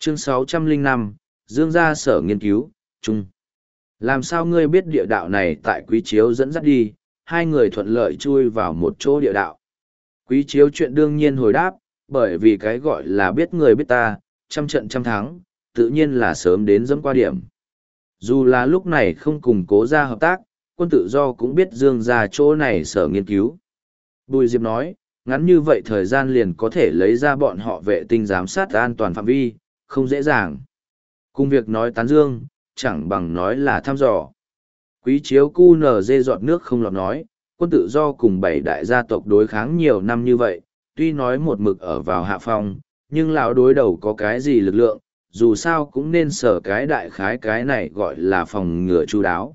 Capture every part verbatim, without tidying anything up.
chương sáu trăm lẻ năm, Dương gia sở nghiên cứu, chung. Làm sao ngươi biết địa đạo này tại Quý Chiếu dẫn dắt đi, hai người thuận lợi chui vào một chỗ địa đạo. Quý Chiếu chuyện đương nhiên hồi đáp, bởi vì cái gọi là biết người biết ta, trăm trận trăm thắng, tự nhiên là sớm đến dẫm qua điểm. Dù là lúc này không cùng Cố gia hợp tác, quân tự do cũng biết Dương gia chỗ này sở nghiên cứu. Bùi Diệp nói, ngắn như vậy thời gian liền có thể lấy ra bọn họ vệ tinh giám sát an toàn phạm vi, không dễ dàng. Cùng việc nói tán dương, chẳng bằng nói là thăm dò. Quý Chiếu cu nở dê giọt nước không lọt nói, quân tự do cùng bảy đại gia tộc đối kháng nhiều năm như vậy, tuy nói một mực ở vào hạ phong, nhưng lão đối đầu có cái gì lực lượng, dù sao cũng nên sở cái đại khái cái này gọi là phòng ngừa chu đáo.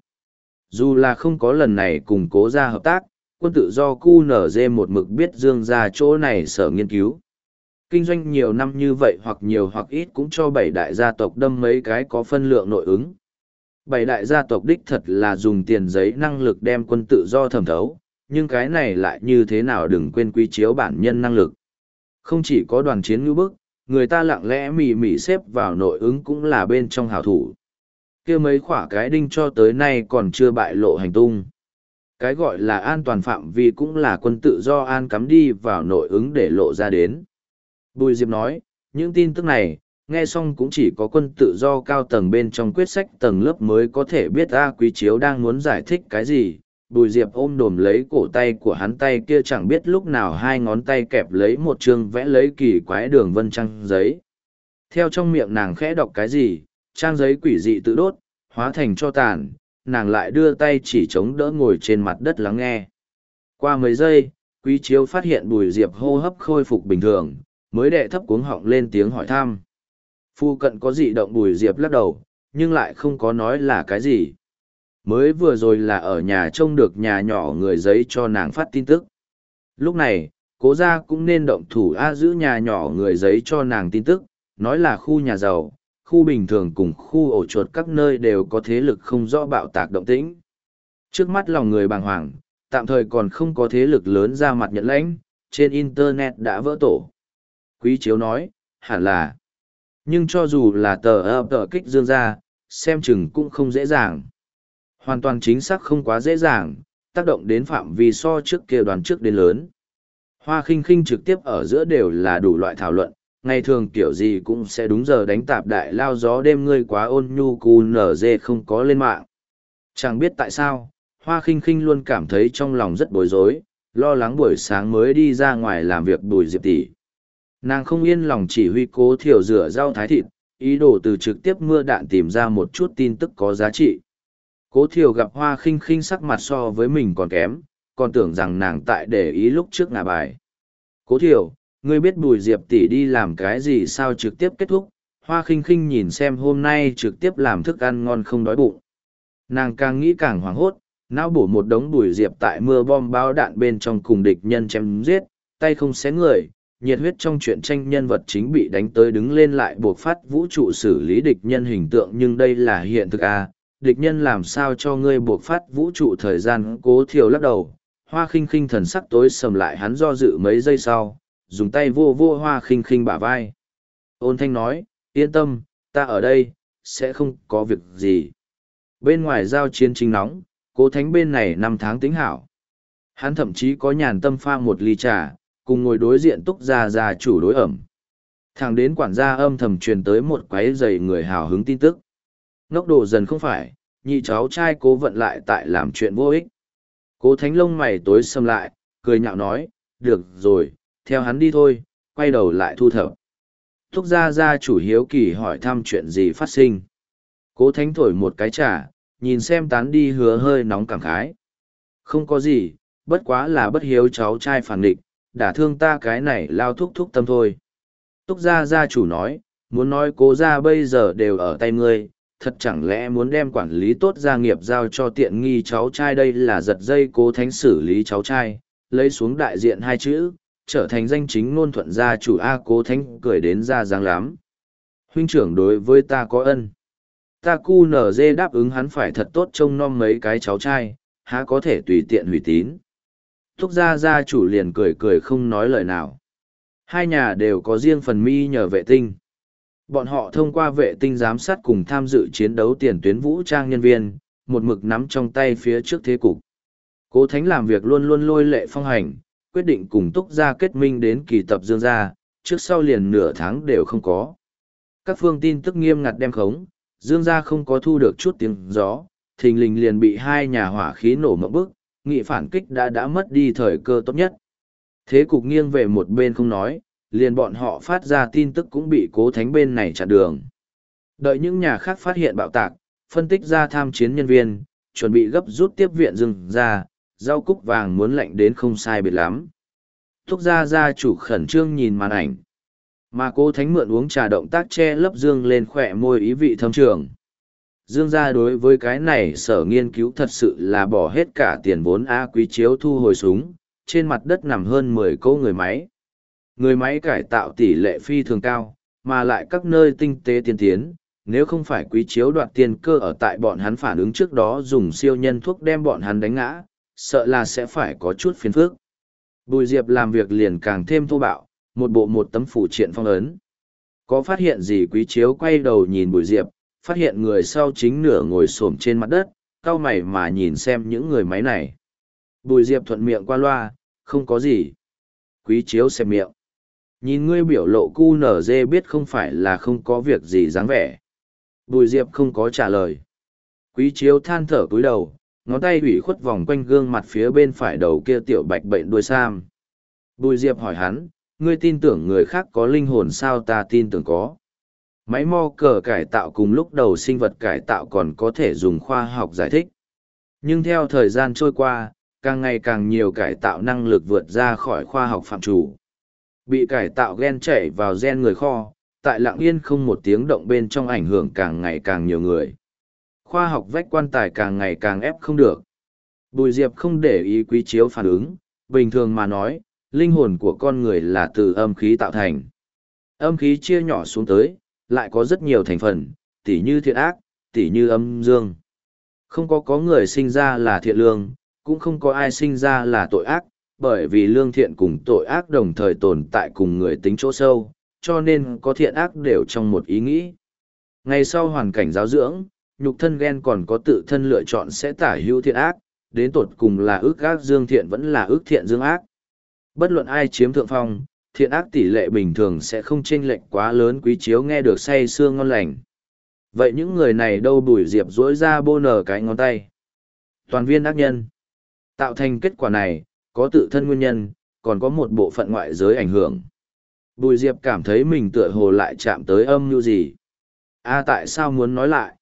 Dù là không có lần này cùng Cố gia hợp tác, quân tự do cu nở dê một mực biết Dương gia chỗ này sở nghiên cứu. Kinh doanh nhiều năm như vậy hoặc nhiều hoặc ít cũng cho bảy đại gia tộc đâm mấy cái có phân lượng nội ứng. Bảy đại gia tộc đích thật là dùng tiền giấy năng lực đem quân tự do thẩm thấu, nhưng cái này lại như thế nào đừng quên Quý Chiếu bản nhân năng lực. Không chỉ có đoàn chiến ngữ bức, người ta lặng lẽ mỉ mỉ xếp vào nội ứng cũng là bên trong hảo thủ. Kia mấy khỏa cái đinh cho tới nay còn chưa bại lộ hành tung. Cái gọi là an toàn phạm vi cũng là quân tự do an cắm đi vào nội ứng để lộ ra đến. Bùi Diệp nói, những tin tức này, nghe xong cũng chỉ có quân tự do cao tầng bên trong quyết sách tầng lớp mới có thể biết A Quý Chiếu đang muốn giải thích cái gì. Bùi Diệp ôm đồm lấy cổ tay của hắn, tay kia chẳng biết lúc nào hai ngón tay kẹp lấy một chương vẽ lấy kỳ quái đường vân trang giấy. Theo trong miệng nàng khẽ đọc cái gì, trang giấy quỷ dị tự đốt, hóa thành cho tàn, nàng lại đưa tay chỉ chống đỡ ngồi trên mặt đất lắng nghe. Qua mấy giây, Quý Chiếu phát hiện Bùi Diệp hô hấp khôi phục bình thường, mới đệ thấp cuống họng lên tiếng hỏi thăm. Phu cận có dị động, Bùi Diệp lắc đầu, nhưng lại không có nói là cái gì. Mới vừa rồi là ở nhà trông được nhà nhỏ người giấy cho nàng phát tin tức. Lúc này, Cố gia cũng nên động thủ A giữ nhà nhỏ người giấy cho nàng tin tức, nói là khu nhà giàu, khu bình thường cùng khu ổ chuột các nơi đều có thế lực không rõ bạo tạc động tĩnh. Trước mắt lòng người bàng hoàng, tạm thời còn không có thế lực lớn ra mặt nhận lãnh, trên Internet đã vỡ tổ. Quý Chiếu nói, hẳn là. Nhưng cho dù là tờ ập tờ kích Dương gia, xem chừng cũng không dễ dàng. Hoàn toàn chính xác không quá dễ dàng, tác động đến phạm vi so trước kia đoàn trước đến lớn. Hoa Khinh Khinh trực tiếp ở giữa đều là đủ loại thảo luận, ngày thường kiểu gì cũng sẽ đúng giờ đánh tạp đại lao gió đêm ngươi quá ôn nhu cù nở dê không có lên mạng. Chẳng biết tại sao, Hoa Khinh Khinh luôn cảm thấy trong lòng rất bối rối, lo lắng buổi sáng mới đi ra ngoài làm việc Bùi Diệp tỷ. Nàng không yên lòng chỉ huy Cố Thiểu rửa rau thái thịt, ý đồ từ trực tiếp mưa đạn tìm ra một chút tin tức có giá trị. Cố Thiểu gặp Hoa Khinh Khinh sắc mặt so với mình còn kém, còn tưởng rằng nàng tại để ý lúc trước ngả bài. Cố Thiểu, ngươi biết Bùi Diệp tỷ đi làm cái gì sao trực tiếp kết thúc? Hoa Khinh Khinh nhìn xem hôm nay trực tiếp làm thức ăn ngon không đói bụng. Nàng càng nghĩ càng hoảng hốt, não bổ một đống Bùi Diệp tại mưa bom bao đạn bên trong cùng địch nhân chém giết, tay không xé người, nhiệt huyết trong truyện tranh nhân vật chính bị đánh tới đứng lên lại buộc phát vũ trụ xử lý địch nhân hình tượng, nhưng đây là hiện thực à, địch nhân làm sao cho ngươi buộc phát vũ trụ thời gian. Cố Thiểu lắc đầu, Hoa Khinh Khinh thần sắc tối sầm lại, hắn do dự mấy giây sau, dùng tay vô vô Hoa Khinh Khinh bả vai. Ôn thanh nói, yên tâm, ta ở đây, sẽ không có việc gì. Bên ngoài giao chiến chính nóng, Cố Thánh bên này năm tháng tính hảo. Hắn thậm chí có nhàn tâm pha một ly trà, cùng ngồi đối diện Túc gia gia chủ đối ẩm. Thẳng đến quản gia âm thầm truyền tới một quái dày người hào hứng tin tức. Ngốc đồ dần không phải, nhị cháu trai Cố Vận lại tại làm chuyện vô ích. Cố Thánh lông mày tối sầm lại, cười nhạo nói, được rồi, theo hắn đi thôi, quay đầu lại thu thập. Túc gia gia chủ hiếu kỳ hỏi thăm chuyện gì phát sinh. Cố Thánh thổi một cái trà, nhìn xem tán đi Hứa hơi nóng cảm khái. Không có gì, bất quá là bất hiếu cháu trai phản địch, đả thương ta cái này lao thúc thúc tâm thôi. Túc gia gia chủ nói, muốn nói Cố gia bây giờ đều ở tay ngươi, thật chẳng lẽ muốn đem quản lý tốt gia nghiệp giao cho tiện nghi cháu trai? Đây là giật dây Cố Thánh xử lý cháu trai, lấy xuống đại diện hai chữ, trở thành danh chính ngôn thuận gia chủ. A Cố Thánh cười đến ra dáng lắm. Huynh trưởng đối với ta có ân. Ta cu nở dê đáp ứng hắn phải thật tốt trông nom mấy cái cháu trai, há có thể tùy tiện hủy tín. Túc gia gia chủ liền cười cười không nói lời nào. Hai nhà đều có riêng phần mi nhờ vệ tinh. Bọn họ thông qua vệ tinh giám sát cùng tham dự chiến đấu tiền tuyến vũ trang nhân viên, một mực nắm trong tay phía trước thế cục. Cố Thánh làm việc luôn luôn lôi lệ phong hành, quyết định cùng Túc Gia kết minh đến kỳ tập Dương gia, trước sau liền nửa tháng đều không có. Các phương tin tức nghiêm ngặt đem khống, Dương gia không có thu được chút tiếng gió, thình lình liền bị hai nhà hỏa khí nổ mộng bức, nghị phản kích đã đã mất đi thời cơ tốt nhất. Thế cục nghiêng về một bên không nói, liền bọn họ phát ra tin tức cũng bị Cố Thánh bên này chặn đường. Đợi những nhà khác phát hiện bạo tạc, phân tích ra tham chiến nhân viên, chuẩn bị gấp rút tiếp viện Dương gia, rau cúc vàng muốn lạnh đến không sai biệt lắm. Thúc gia gia chủ khẩn trương nhìn màn ảnh. Mà Cố Thánh mượn uống trà động tác che lấp Dương lên khỏe môi ý vị thâm trường. Dương gia đối với cái này sở nghiên cứu thật sự là bỏ hết cả tiền vốn A Quý Chiếu thu hồi súng, trên mặt đất nằm hơn mười cỗ người máy. Người máy cải tạo tỷ lệ phi thường cao, mà lại các nơi tinh tế tiên tiến, nếu không phải Quý Chiếu đoạt tiền cơ ở tại bọn hắn phản ứng trước đó dùng siêu nhân thuốc đem bọn hắn đánh ngã, sợ là sẽ phải có chút phiền phức. Bùi Diệp làm việc liền càng thêm thô bạo, một bộ một tấm phủ triện phong ấn. Có phát hiện gì Quý Chiếu quay đầu nhìn Bùi Diệp, phát hiện người sau chính nửa ngồi xổm trên mặt đất, cau mày mà nhìn xem những người máy này. Bùi Diệp thuận miệng qua loa, không có gì. Quý Chiếu xẹp miệng. Nhìn ngươi biểu lộ cu nở dê biết không phải là không có việc gì dáng vẻ. Bùi Diệp không có trả lời. Quý Chiếu than thở cúi đầu, ngón tay ủy khuất vòng quanh gương mặt phía bên phải đầu kia tiểu bạch bệnh đuôi sam. Bùi Diệp hỏi hắn, ngươi tin tưởng người khác có linh hồn sao? Ta tin tưởng có. Máy mo cờ cải tạo cùng lúc đầu sinh vật cải tạo còn có thể dùng khoa học giải thích. Nhưng theo thời gian trôi qua, càng ngày càng nhiều cải tạo năng lực vượt ra khỏi khoa học phạm chủ. Bị cải tạo gen chảy vào gen người kho, tại lặng yên không một tiếng động bên trong ảnh hưởng càng ngày càng nhiều người. Khoa học vách quan tài càng ngày càng ép không được. Bùi Diệp không để ý Quý Chiếu phản ứng, bình thường mà nói, linh hồn của con người là từ âm khí tạo thành. Âm khí chia nhỏ xuống tới, lại có rất nhiều thành phần, tỉ như thiện ác, tỉ như âm dương. Không có có người sinh ra là thiện lương, cũng không có ai sinh ra là tội ác, bởi vì lương thiện cùng tội ác đồng thời tồn tại cùng người tính chỗ sâu, cho nên có thiện ác đều trong một ý nghĩ. Ngày sau hoàn cảnh giáo dưỡng, nhục thân gen còn có tự thân lựa chọn sẽ tả hữu thiện ác, đến tột cùng là ước ác dương thiện vẫn là ước thiện dương ác. Bất luận ai chiếm thượng phong, thiện ác tỷ lệ bình thường sẽ không chênh lệch quá lớn. Quý Chiếu nghe được say sưa ngon lành. Vậy những người này đâu? Bùi Diệp duỗi ra bô nở cái ngón tay. Toàn viên ác nhân. Tạo thành kết quả này, có tự thân nguyên nhân, còn có một bộ phận ngoại giới ảnh hưởng. Bùi Diệp cảm thấy mình tựa hồ lại chạm tới âm mưu gì. A tại sao muốn nói lại?